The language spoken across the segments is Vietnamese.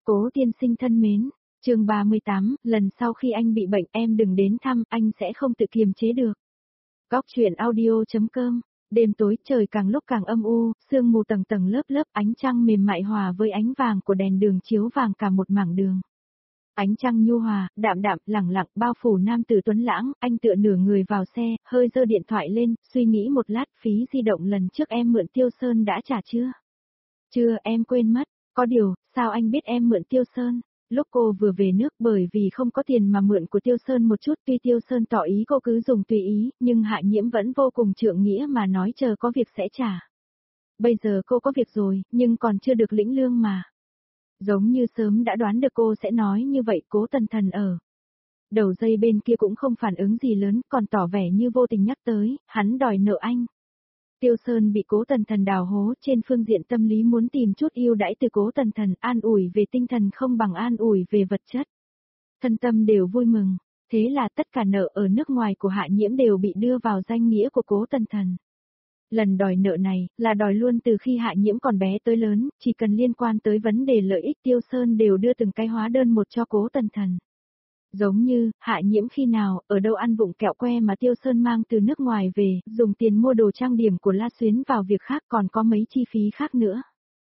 Cố tiên sinh thân mến, chương 38, lần sau khi anh bị bệnh em đừng đến thăm, anh sẽ không tự kiềm chế được. Góc truyện audio.com. Đêm tối trời càng lúc càng âm u, sương mù tầng tầng lớp lớp, ánh trăng mềm mại hòa với ánh vàng của đèn đường chiếu vàng cả một mảng đường. Ánh trăng nhu hòa, đạm đạm, lẳng lặng bao phủ nam tử tuấn lãng, anh tựa nửa người vào xe, hơi giơ điện thoại lên, suy nghĩ một lát, phí di động lần trước em mượn Tiêu Sơn đã trả chưa? Chưa, em quên mất. Có điều, sao anh biết em mượn Tiêu Sơn? Lúc cô vừa về nước bởi vì không có tiền mà mượn của Tiêu Sơn một chút, tuy Tiêu Sơn tỏ ý cô cứ dùng tùy ý, nhưng Hạ Nhiễm vẫn vô cùng trượng nghĩa mà nói chờ có việc sẽ trả. Bây giờ cô có việc rồi, nhưng còn chưa được lĩnh lương mà. Giống như sớm đã đoán được cô sẽ nói như vậy, Cố Tần Thần ở đầu dây bên kia cũng không phản ứng gì lớn, còn tỏ vẻ như vô tình nhắc tới, hắn đòi nợ anh. Tiêu Sơn bị Cố Tần Thần đào hố, trên phương diện tâm lý muốn tìm chút ưu đãi từ Cố Tần Thần, an ủi về tinh thần không bằng an ủi về vật chất. Thân tâm đều vui mừng, thế là tất cả nợ ở nước ngoài của Hạ Nhiễm đều bị đưa vào danh nghĩa của Cố Tần Thần. Lần đòi nợ này, là đòi luôn từ khi Hạ Nhiễm còn bé tới lớn, chỉ cần liên quan tới vấn đề lợi ích Tiêu Sơn đều đưa từng cái hóa đơn một cho Cố Tần Thần. Giống như, Hạ Nhiễm khi nào, ở đâu ăn vụng kẹo que mà Tiêu Sơn mang từ nước ngoài về, dùng tiền mua đồ trang điểm của La Xuyến vào việc khác còn có mấy chi phí khác nữa.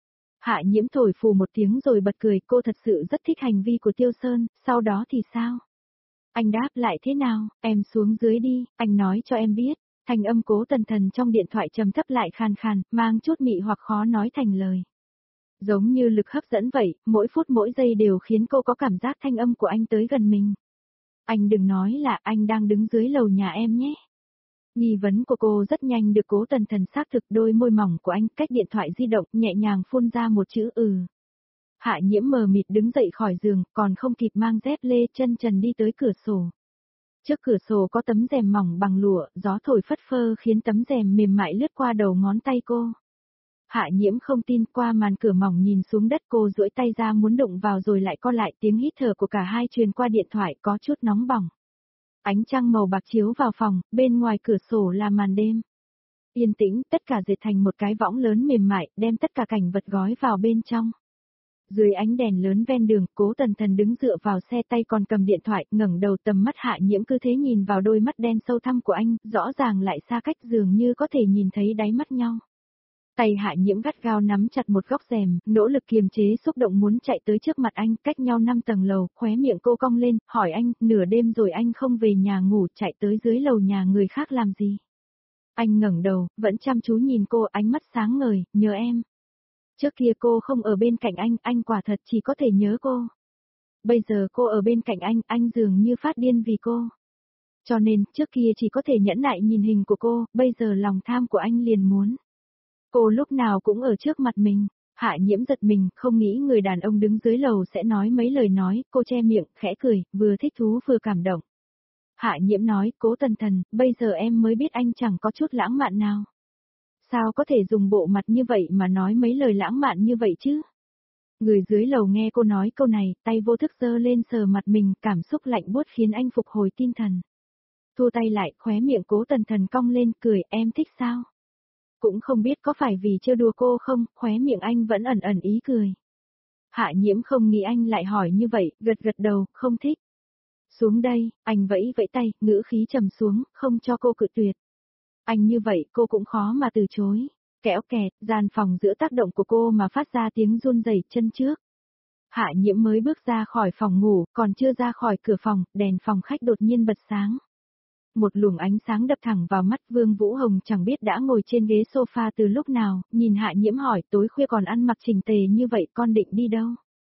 Hạ Nhiễm thổi phù một tiếng rồi bật cười, cô thật sự rất thích hành vi của Tiêu Sơn, sau đó thì sao? Anh đáp lại thế nào, em xuống dưới đi, anh nói cho em biết. Thanh âm Cố Tần Thần trong điện thoại trầm thấp lại khàn khàn, mang chút mị hoặc khó nói thành lời. Giống như lực hấp dẫn vậy, mỗi phút mỗi giây đều khiến cô có cảm giác thanh âm của anh tới gần mình. Anh đừng nói là anh đang đứng dưới lầu nhà em nhé. Nghi vấn của cô rất nhanh được Cố Tần Thần xác thực, đôi môi mỏng của anh cách điện thoại di động nhẹ nhàng phun ra một chữ ừ. Hạ Nhiễm mờ mịt đứng dậy khỏi giường, còn không kịp mang dép lê, chân trần đi tới cửa sổ. Trước cửa sổ có tấm rèm mỏng bằng lụa, gió thổi phất phơ khiến tấm rèm mềm mại lướt qua đầu ngón tay cô. Hạ Nhiễm không tin, qua màn cửa mỏng nhìn xuống đất, cô duỗi tay ra muốn đụng vào rồi lại co lại, tiếng hít thở của cả hai truyền qua điện thoại có chút nóng bỏng. Ánh trăng màu bạc chiếu vào phòng, bên ngoài cửa sổ là màn đêm. Yên tĩnh, tất cả dệt thành một cái võng lớn mềm mại, đem tất cả cảnh vật gói vào bên trong. Dưới ánh đèn lớn ven đường, Cố Tần Thần đứng dựa vào xe, tay còn cầm điện thoại, ngẩng đầu, tầm mắt Hạ Nhiễm cứ thế nhìn vào đôi mắt đen sâu thẳm của anh, rõ ràng lại xa cách dường như có thể nhìn thấy đáy mắt nhau. Tay Hạ Nhiễm gắt gao nắm chặt một góc rèm, nỗ lực kiềm chế xúc động muốn chạy tới trước mặt anh, cách nhau 5 tầng lầu, khóe miệng cô cong lên, hỏi anh, nửa đêm rồi anh không về nhà ngủ, chạy tới dưới lầu nhà người khác làm gì? Anh ngẩng đầu, vẫn chăm chú nhìn cô, ánh mắt sáng ngời, nhớ em. Trước kia cô không ở bên cạnh anh quả thật chỉ có thể nhớ cô. Bây giờ cô ở bên cạnh anh dường như phát điên vì cô. Cho nên, trước kia chỉ có thể nhẫn nại nhìn hình của cô, bây giờ lòng tham của anh liền muốn. Cô lúc nào cũng ở trước mặt mình. Hạ Nhiễm giật mình, không nghĩ người đàn ông đứng dưới lầu sẽ nói mấy lời nói, cô che miệng, khẽ cười, vừa thích thú vừa cảm động. Hạ Nhiễm nói, Cố Tần Thần, bây giờ em mới biết anh chẳng có chút lãng mạn nào. Sao có thể dùng bộ mặt như vậy mà nói mấy lời lãng mạn như vậy chứ? Người dưới lầu nghe cô nói câu này, tay vô thức giơ lên sờ mặt mình, cảm xúc lạnh buốt khiến anh phục hồi tinh thần. Thu tay lại, khóe miệng Cố Tần Thần cong lên, cười, em thích sao? Cũng không biết có phải vì trêu đùa cô không, khóe miệng anh vẫn ẩn ẩn ý cười. Hạ Nhiễm không nghĩ anh lại hỏi như vậy, gật gật đầu, không thích. Xuống đây, anh vẫy vẫy tay, ngữ khí trầm xuống, không cho cô cự tuyệt. Anh như vậy cô cũng khó mà từ chối. Kéo kẹt, gian phòng giữa tác động của cô mà phát ra tiếng run rẩy chân trước. Hạ Nhiễm mới bước ra khỏi phòng ngủ, còn chưa ra khỏi cửa phòng, đèn phòng khách đột nhiên bật sáng. Một luồng ánh sáng đập thẳng vào mắt, Vương Vũ Hồng chẳng biết đã ngồi trên ghế sofa từ lúc nào, nhìn Hạ Nhiễm hỏi, tối khuya còn ăn mặc chỉnh tề như vậy, con định đi đâu?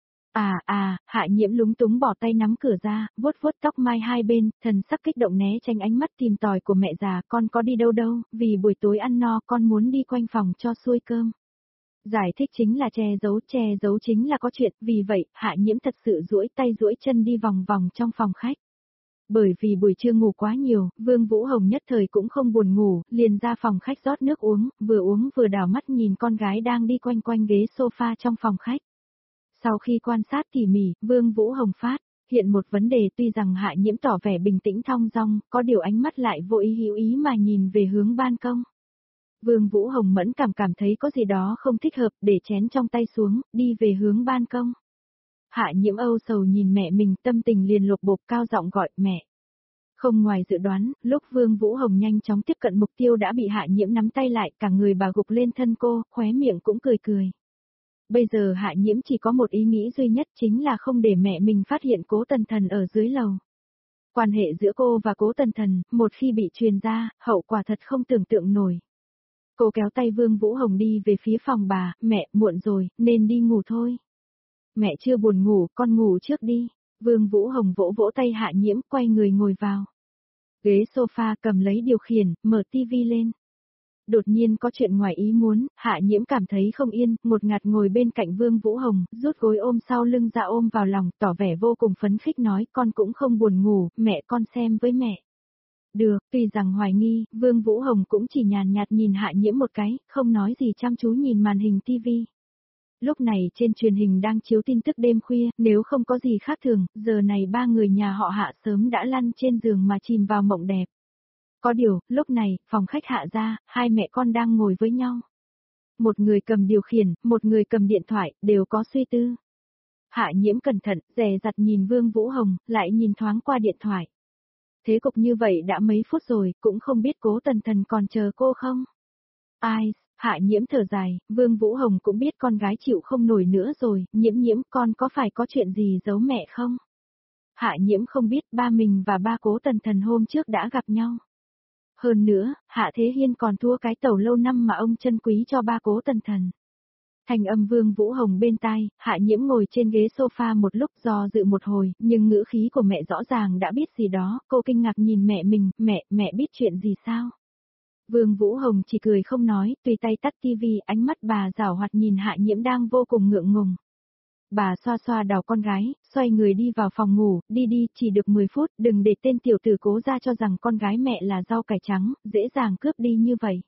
Hạ Nhiễm lúng túng bỏ tay nắm cửa ra, vuốt vuốt tóc mai hai bên, thần sắc kích động né tránh ánh mắt tìm tòi của mẹ già, con có đi đâu đâu, vì buổi tối ăn no con muốn đi quanh phòng cho xuôi cơm. Giải thích chính là che giấu chính là có chuyện, vì vậy, Hạ Nhiễm thật sự duỗi tay duỗi chân đi vòng vòng trong phòng khách. Bởi vì buổi trưa ngủ quá nhiều, Vương Vũ Hồng nhất thời cũng không buồn ngủ, liền ra phòng khách rót nước uống vừa đảo mắt nhìn con gái đang đi quanh quanh ghế sofa trong phòng khách. Sau khi quan sát tỉ mỉ, Vương Vũ Hồng phát hiện một vấn đề, tuy rằng Hạ Nhiễm tỏ vẻ bình tĩnh thong dong, có điều ánh mắt lại vô ý hữu ý mà nhìn về hướng ban công. Vương Vũ Hồng mẫn cảm thấy có gì đó không thích hợp, để chén trong tay xuống, đi về hướng ban công. Hạ Nhiễm âu sầu nhìn mẹ mình, tâm tình liền lột bột, cao giọng gọi mẹ. Không ngoài dự đoán, lúc Vương Vũ Hồng nhanh chóng tiếp cận mục tiêu đã bị Hạ Nhiễm nắm tay lại, cả người bà gục lên thân cô, khóe miệng cũng cười cười. Bây giờ Hạ Nhiễm chỉ có một ý nghĩ duy nhất, chính là không để mẹ mình phát hiện Cố Tần Thần ở dưới lầu. Quan hệ giữa cô và Cố Tần Thần, một khi bị truyền ra, hậu quả thật không tưởng tượng nổi. Cô kéo tay Vương Vũ Hồng đi về phía phòng bà, mẹ, muộn rồi, nên đi ngủ thôi. Mẹ chưa buồn ngủ, con ngủ trước đi. Vương Vũ Hồng vỗ vỗ tay Hạ Nhiễm, quay người ngồi vào ghế sofa, cầm lấy điều khiển, mở tivi lên. Đột nhiên có chuyện ngoài ý muốn, Hạ Nhiễm cảm thấy không yên, ngột ngạt ngồi bên cạnh Vương Vũ Hồng, rút gối ôm sau lưng ra ôm vào lòng, tỏ vẻ vô cùng phấn khích nói, con cũng không buồn ngủ, mẹ con xem với mẹ. Được, tuy rằng hoài nghi, Vương Vũ Hồng cũng chỉ nhàn nhạt nhìn Hạ Nhiễm một cái, không nói gì, chăm chú nhìn màn hình tivi. Lúc này trên truyền hình đang chiếu tin tức đêm khuya, nếu không có gì khác thường, giờ này ba người nhà họ Hạ sớm đã lăn trên giường mà chìm vào mộng đẹp. Có điều, lúc này, phòng khách Hạ ra, hai mẹ con đang ngồi với nhau. Một người cầm điều khiển, một người cầm điện thoại, đều có suy tư. Hạ Nhiễm cẩn thận, dè dặt nhìn Vương Vũ Hồng, lại nhìn thoáng qua điện thoại. Thế cục như vậy đã mấy phút rồi, cũng không biết Cố Tần Thần còn chờ cô không? Ai, Hạ Nhiễm thở dài, Vương Vũ Hồng cũng biết con gái chịu không nổi nữa rồi, Nhiễm con có phải có chuyện gì giấu mẹ không? Hạ Nhiễm không biết ba mình và ba Cố Tần Thần hôm trước đã gặp nhau. Hơn nữa, Hạ Thế Hiên còn thua cái tàu lâu năm mà ông chân quý cho ba Cố Tần Thần. Thành âm Vương Vũ Hồng bên tai, Hạ Nhiễm ngồi trên ghế sofa một lúc do dự một hồi, nhưng ngữ khí của mẹ rõ ràng đã biết gì đó, cô kinh ngạc nhìn mẹ mình, mẹ biết chuyện gì sao? Vương Vũ Hồng chỉ cười không nói, tùy tay tắt tivi, ánh mắt bà giảo hoạt nhìn Hạ Nhiễm đang vô cùng ngượng ngùng. Bà xoa xoa đầu con gái, xoay người đi vào phòng ngủ, đi, chỉ được 10 phút, đừng để tên tiểu tử Cố ra cho rằng con gái mẹ là rau cải trắng, dễ dàng cướp đi như vậy.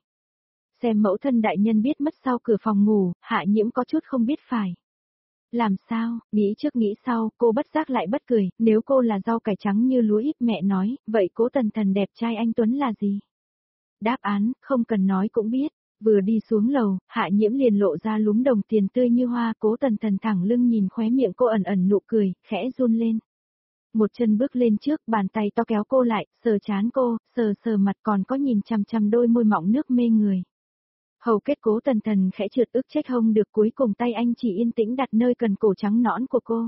Xem mẫu thân đại nhân biết mất sau cửa phòng ngủ, Hạ Nhiễm có chút không biết phải. Làm sao, nghĩ trước nghĩ sau, cô bất giác lại bất cười, nếu cô là rau cải trắng như lúa ít mẹ nói, vậy Cố Tần Thần đẹp trai anh Tuấn là gì? Đáp án, không cần nói cũng biết. Vừa đi xuống lầu, Hạ Nhiễm liền lộ ra lúm đồng tiền tươi như hoa, Cố Tần Thần thẳng lưng nhìn khóe miệng cô ẩn ẩn nụ cười, khẽ run lên. Một chân bước lên trước, bàn tay to kéo cô lại, sờ trán cô, sờ mặt, còn có nhìn chằm chằm đôi môi mọng nước mê người. Hầu kết Cố Tần Thần khẽ trượt, ức trách hông được, cuối cùng tay anh chỉ yên tĩnh đặt nơi cần cổ trắng nõn của cô.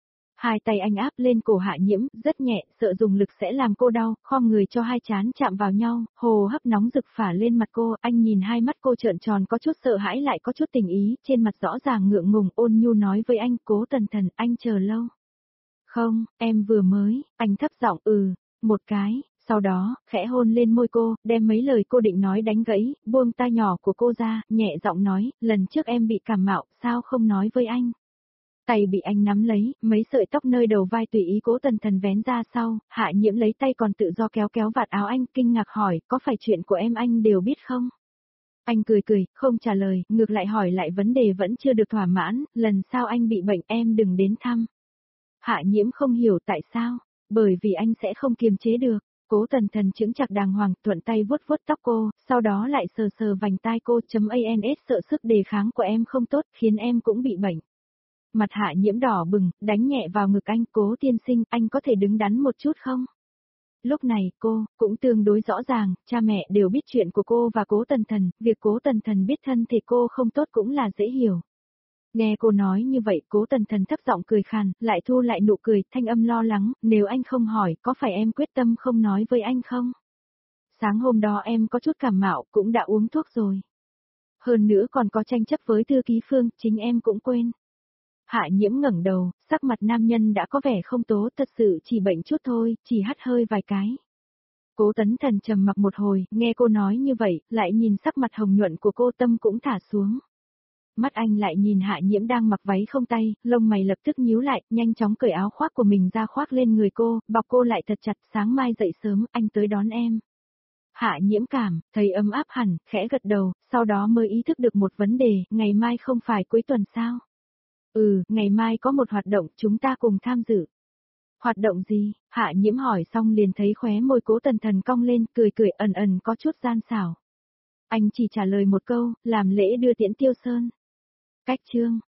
Hai tay anh áp lên cổ Hạ Nhiễm, rất nhẹ, sợ dùng lực sẽ làm cô đau, khom người cho hai trán chạm vào nhau, hồ hấp nóng rực phả lên mặt cô, anh nhìn hai mắt cô trợn tròn, có chút sợ hãi lại có chút tình ý, trên mặt rõ ràng ngượng ngùng, ôn nhu nói với anh, Cố Tần Thần, anh chờ lâu. Không, em vừa mới, anh thấp giọng một cái, sau đó, khẽ hôn lên môi cô, đem mấy lời cô định nói đánh gãy, buông tay nhỏ của cô ra, nhẹ giọng nói, lần trước em bị cảm mạo, sao không nói với anh? Tay bị anh nắm lấy, mấy sợi tóc nơi đầu vai tùy ý Cố Tần Thần vén ra sau, Hạ Nhiễm lấy tay còn tự do kéo kéo vạt áo anh, kinh ngạc hỏi, có phải chuyện của em anh đều biết không? Anh cười, không trả lời, ngược lại hỏi lại vấn đề vẫn chưa được thỏa mãn, lần sau anh bị bệnh em đừng đến thăm. Hạ Nhiễm không hiểu tại sao, bởi vì anh sẽ không kiềm chế được. Cố Tần Thần chững chạc đàng hoàng, thuận tay vuốt vuốt tóc cô, sau đó lại sờ vành tai cô, ans sợ sức đề kháng của em không tốt, khiến em cũng bị bệnh. Mặt Hạ Nhiễm đỏ bừng, đánh nhẹ vào ngực anh, Cố tiên sinh, anh có thể đứng đắn một chút không? Lúc này, cô, cũng tương đối rõ ràng, cha mẹ đều biết chuyện của cô và Cố Tần Thần, việc Cố Tần Thần biết thân thể cô không tốt cũng là dễ hiểu. Nghe cô nói như vậy, Cố Tần Thần thấp giọng cười khàn, lại thu lại nụ cười, thanh âm lo lắng, nếu anh không hỏi, có phải em quyết tâm không nói với anh không? Sáng hôm đó em có chút cảm mạo, cũng đã uống thuốc rồi. Hơn nữa còn có tranh chấp với thư ký Phương, chính em cũng quên. Hạ Nhiễm ngẩng đầu, sắc mặt nam nhân đã có vẻ không tố, thật sự chỉ bệnh chút thôi, chỉ hắt hơi vài cái. Cố Tấn Thần trầm mặc một hồi, nghe cô nói như vậy, lại nhìn sắc mặt hồng nhuận của cô, tâm cũng thả xuống. Mắt anh lại nhìn Hạ Nhiễm đang mặc váy không tay, lông mày lập tức nhíu lại, nhanh chóng cởi áo khoác của mình ra khoác lên người cô, bọc cô lại thật chặt, sáng mai dậy sớm, anh tới đón em. Hạ Nhiễm cảm, thấy ấm áp hẳn, khẽ gật đầu, sau đó mới ý thức được một vấn đề, ngày mai không phải cuối tuần sao? Ngày mai có một hoạt động, chúng ta cùng tham dự. Hoạt động gì? Hạ Nhiễm hỏi xong liền thấy khóe môi Cố Tần Thần cong lên, cười ẩn có chút gian xảo. Anh chỉ trả lời một câu, làm lễ đưa tiễn Tiêu Sơn. Cách chương